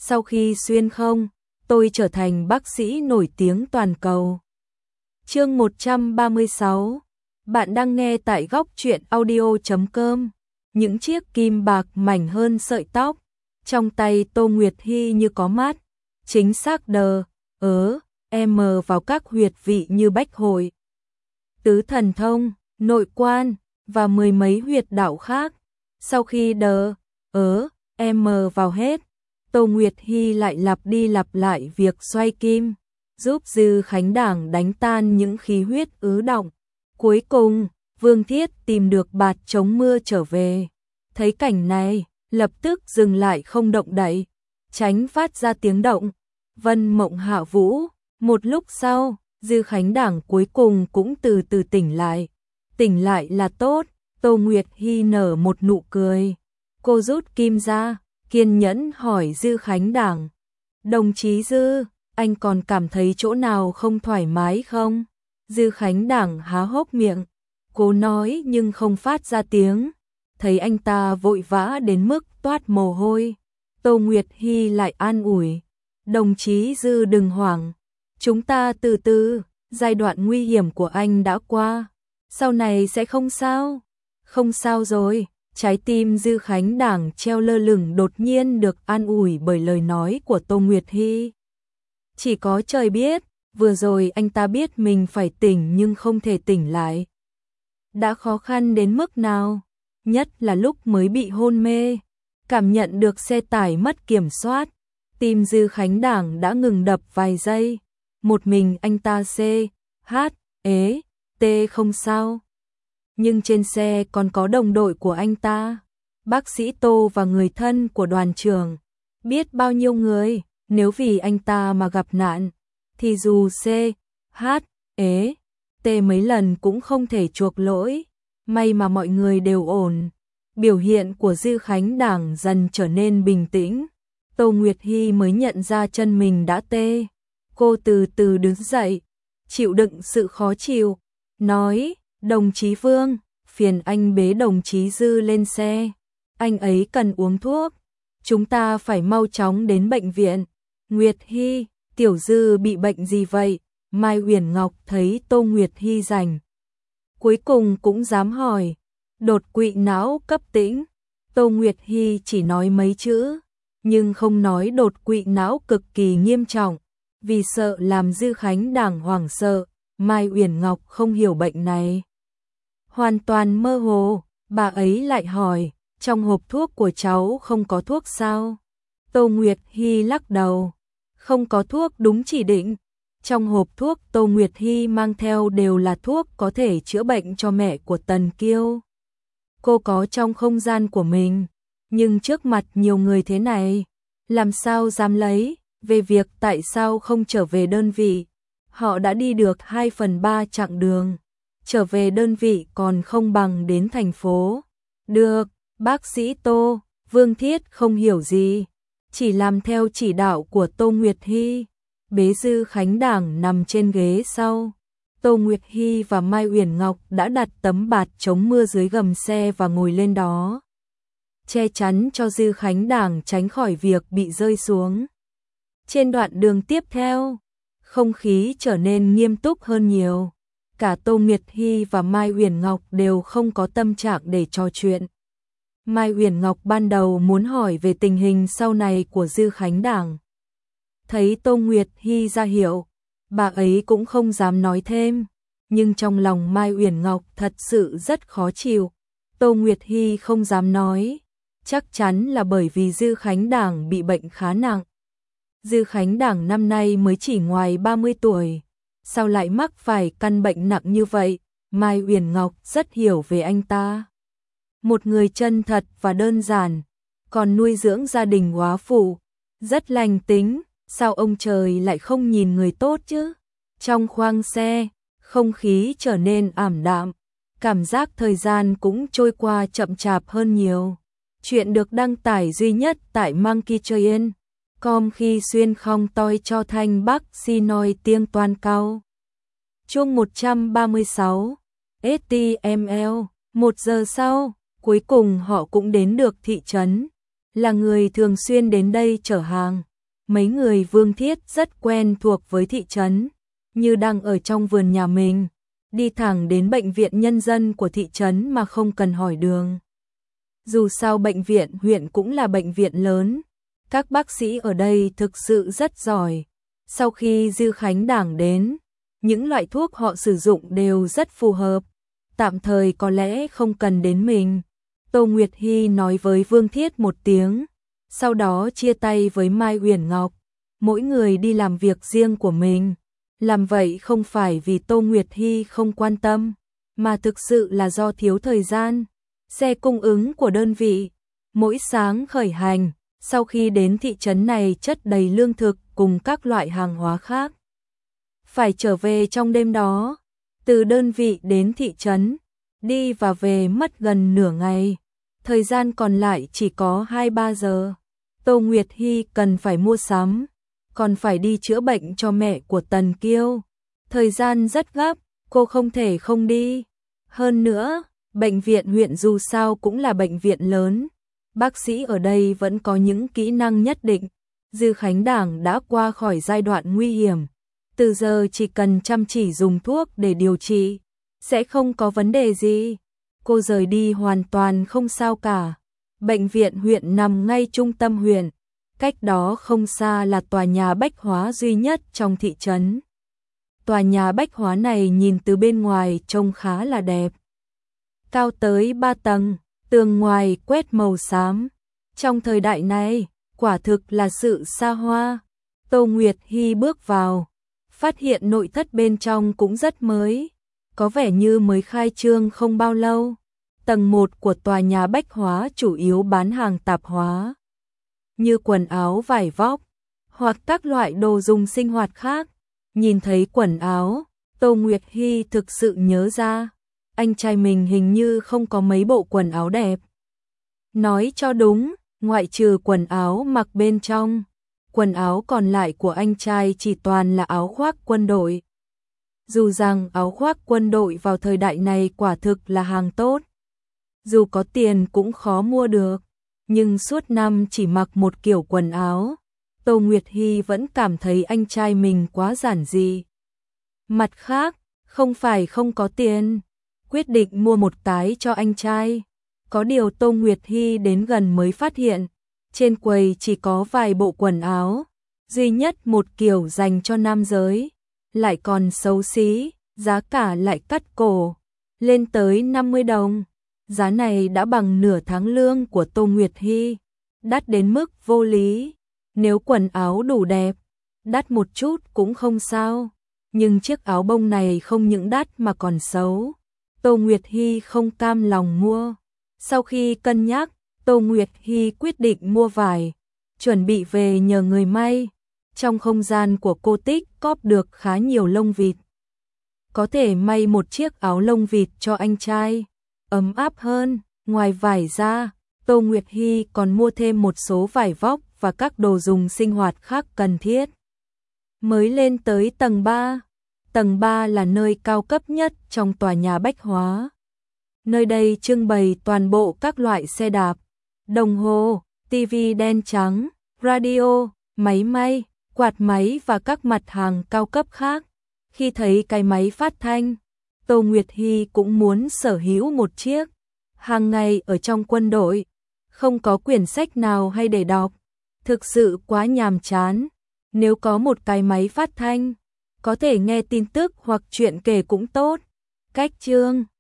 Sau khi xuyên không, tôi trở thành bác sĩ nổi tiếng toàn cầu. Chương 136. Bạn đang nghe tại góc truyện audio.com. Những chiếc kim bạc mảnh hơn sợi tóc trong tay Tô Nguyệt Hy như có mắt, chính xác vào các huyệt vị như bách hội, tứ thần thông, nội quan và mười mấy huyệt đạo khác. Sau khi vào hết, Tô Nguyệt Hy lại lặp đi lặp lại việc xoay kim, giúp Dư Khánh Đảng đánh tan những khí huyết ứ đọng. Cuối cùng, Vương Thiết tìm được bạt chống mưa trở về. Thấy cảnh này, lập tức dừng lại không động đậy, tránh phát ra tiếng động. Vân mộng hạ vũ, một lúc sau, Dư Khánh Đảng cuối cùng cũng từ từ tỉnh lại. Tỉnh lại là tốt, Tô Nguyệt Hy nở một nụ cười. Cô rút kim ra, kiên nhẫn hỏi Dư Khánh Đảng. Đồng chí Dư, anh còn cảm thấy chỗ nào không thoải mái không? Dư Khánh Đảng há hốc miệng, cố nói nhưng không phát ra tiếng. Thấy anh ta vội vã đến mức toát mồ hôi, Tô Nguyệt Hy lại an ủi. Đồng chí Dư đừng hoảng, chúng ta từ từ, giai đoạn nguy hiểm của anh đã qua, sau này sẽ không sao. Không sao rồi. Trái tim Dư Khánh Đảng treo lơ lửng đột nhiên được an ủi bởi lời nói của Tô Nguyệt Hy. Chỉ có trời biết, vừa rồi anh ta biết mình phải tỉnh nhưng không thể tỉnh lại. Đã khó khăn đến mức nào, nhất là lúc mới bị hôn mê, cảm nhận được xe tải mất kiểm soát, tim Dư Khánh Đảng đã ngừng đập vài giây. Một mình anh ta không sao. Nhưng trên xe còn có đồng đội của anh ta, bác sĩ Tô và người thân của đoàn trưởng. Biết bao nhiêu người, nếu vì anh ta mà gặp nạn, thì dù mấy lần cũng không thể chuộc lỗi. May mà mọi người đều ổn. Biểu hiện của Dư Khánh Đảng dần trở nên bình tĩnh. Tô Nguyệt Hy mới nhận ra chân mình đã tê. Cô từ từ đứng dậy, chịu đựng sự khó chịu, nói: Đồng chí Vương, phiền anh bế đồng chí Dư lên xe. Anh ấy cần uống thuốc. Chúng ta phải mau chóng đến bệnh viện. Nguyệt Hy, tiểu Dư bị bệnh gì vậy? Mai Uyển Ngọc thấy Tô Nguyệt Hy rảnh, cuối cùng cũng dám hỏi. Đột quỵ não cấp tính. Tô Nguyệt Hy chỉ nói mấy chữ, nhưng không nói đột quỵ não cực kỳ nghiêm trọng. Vì sợ làm Dư Khánh Đảng hoảng sợ, Mai Uyển Ngọc không hiểu bệnh này. Hoàn toàn mơ hồ, bà ấy lại hỏi, trong hộp thuốc của cháu không có thuốc sao? Tô Nguyệt Hy lắc đầu, không có thuốc đúng chỉ định. Trong hộp thuốc Tô Nguyệt Hy mang theo đều là thuốc có thể chữa bệnh cho mẹ của Tần Kiêu. Cô có trong không gian của mình, nhưng trước mặt nhiều người thế này, làm sao dám lấy. Về việc tại sao không trở về đơn vị, họ đã đi được 2/3 chặng đường. Trở về đơn vị còn không bằng đến thành phố. Được, bác sĩ Tô. Vương Thiết không hiểu gì, chỉ làm theo chỉ đạo của Tô Nguyệt Hy. Bế Dư Khánh Đảng nằm trên ghế sau. Tô Nguyệt Hy và Mai Uyển Ngọc đã đặt tấm bạt chống mưa dưới gầm xe và ngồi lên đó, che chắn cho Dư Khánh Đảng tránh khỏi việc bị rơi xuống. Trên đoạn đường tiếp theo, không khí trở nên nghiêm túc hơn nhiều. Cả Tô Nguyệt Hy và Mai Uyển Ngọc đều không có tâm trạng để trò chuyện. Mai Uyển Ngọc ban đầu muốn hỏi về tình hình sau này của Dư Khánh Đảng. Thấy Tô Nguyệt Hy ra hiệu, bà ấy cũng không dám nói thêm. Nhưng trong lòng Mai Uyển Ngọc thật sự rất khó chịu. Tô Nguyệt Hy không dám nói, chắc chắn là bởi vì Dư Khánh Đảng bị bệnh khá nặng. Dư Khánh Đảng năm nay mới chỉ ngoài 30 tuổi, sao lại mắc phải căn bệnh nặng như vậy? Mai Uyển Ngọc rất hiểu về anh ta. Một người chân thật và đơn giản, còn nuôi dưỡng gia đình góa phụ, rất lành tính, sao ông trời lại không nhìn người tốt chứ? Trong khoang xe, không khí trở nên ảm đạm, cảm giác thời gian cũng trôi qua chậm chạp hơn nhiều. Chuyện được đăng tải duy nhất tại monkeytrain.com khi xuyên không toi cho thanh bắc si nói tiếng toàn cao. Chương 136 HTML. 1 giờ sau, cuối cùng họ cũng đến được thị trấn. Là người thường xuyên đến đây chở hàng, mấy người Vương Thiết rất quen thuộc với thị trấn, như đang ở trong vườn nhà mình, đi thẳng đến bệnh viện nhân dân của thị trấn mà không cần hỏi đường. Dù sao bệnh viện huyện cũng là bệnh viện lớn, các bác sĩ ở đây thực sự rất giỏi. Sau khi Dư Khánh Đảng đến, những loại thuốc họ sử dụng đều rất phù hợp, tạm thời có lẽ không cần đến mình. Tô Nguyệt Hy nói với Vương Thiết một tiếng, sau đó chia tay với Mai Uyển Ngọc, mỗi người đi làm việc riêng của mình. Làm vậy không phải vì Tô Nguyệt Hy không quan tâm, mà thực sự là do thiếu thời gian. Xe cung ứng của đơn vị, mỗi sáng khởi hành, sau khi đến thị trấn này chất đầy lương thực cùng các loại hàng hóa khác. Phải trở về trong đêm đó, từ đơn vị đến thị trấn, đi và về mất gần nửa ngày, thời gian còn lại chỉ có 2-3 giờ. Tô Nguyệt Hy cần phải mua sắm, còn phải đi chữa bệnh cho mẹ của Tần Kiêu. Thời gian rất gấp, cô không thể không đi. Hơn nữa, bệnh viện huyện dù sao cũng là bệnh viện lớn, bác sĩ ở đây vẫn có những kỹ năng nhất định. Dư Khánh Đảng đã qua khỏi giai đoạn nguy hiểm, từ giờ chỉ cần chăm chỉ dùng thuốc để điều trị, sẽ không có vấn đề gì. Cô rời đi hoàn toàn không sao cả. Bệnh viện huyện nằm ngay trung tâm huyện, cách đó không xa là tòa nhà bách hóa duy nhất trong thị trấn. Tòa nhà bách hóa này nhìn từ bên ngoài trông khá là đẹp. Cao tới 3 tầng, tường ngoài quét màu xám. Trong thời đại này, quả thực là sự xa hoa. Tô Nguyệt Hy bước vào, phát hiện nội thất bên trong cũng rất mới, có vẻ như mới khai trương không bao lâu. Tầng 1 của tòa nhà bách hóa chủ yếu bán hàng tạp hóa, như quần áo vải vóc, hoặc các loại đồ dùng sinh hoạt khác. Nhìn thấy quần áo, Tô Nguyệt Hy thực sự nhớ ra, anh trai mình hình như không có mấy bộ quần áo đẹp. Nói cho đúng, ngoại trừ quần áo mặc bên trong, quần áo còn lại của anh trai chỉ toàn là áo khoác quân đội. Dù rằng áo khoác quân đội vào thời đại này quả thực là hàng tốt, dù có tiền cũng khó mua được, nhưng suốt năm chỉ mặc một kiểu quần áo, Tô Nguyệt Hy vẫn cảm thấy anh trai mình quá giản dị. Mặt khác, không phải không có tiền, quyết định mua một cái cho anh trai. Có điều Tô Nguyệt Hy đến gần mới phát hiện, trên quầy chỉ có vài bộ quần áo, duy nhất một kiểu dành cho nam giới, lại còn xấu xí, giá cả lại cắt cổ, lên tới 50 đồng. Giá này đã bằng nửa tháng lương của Tô Nguyệt Hy, đắt đến mức vô lý. Nếu quần áo đủ đẹp, đắt một chút cũng không sao, nhưng chiếc áo bông này không những đắt mà còn xấu. Tô Nguyệt Hy không cam lòng mua. Sau khi cân nhắc, Tô Nguyệt Hy quyết định mua vải, chuẩn bị về nhờ người may. Trong không gian của cô tích cóp được khá nhiều lông vịt, có thể may một chiếc áo lông vịt cho anh trai, ấm áp hơn. Ngoài vải ra, Tô Nguyệt Hy còn mua thêm một số vải vóc và các đồ dùng sinh hoạt khác cần thiết. Mới lên tới tầng 3. Tầng 3 là nơi cao cấp nhất trong tòa nhà bách hóa. Nơi đây trưng bày toàn bộ các loại xe đạp, đồng hồ, tivi đen trắng, radio, máy may, quạt máy và các mặt hàng cao cấp khác. Khi thấy cái máy phát thanh, Tô Nguyệt Hy cũng muốn sở hữu một chiếc. Hàng ngày ở trong quân đội, không có quyển sách nào hay để đọc, thực sự quá nhàm chán. Nếu có một cái máy phát thanh, có thể nghe tin tức hoặc chuyện kể cũng tốt. Cách chương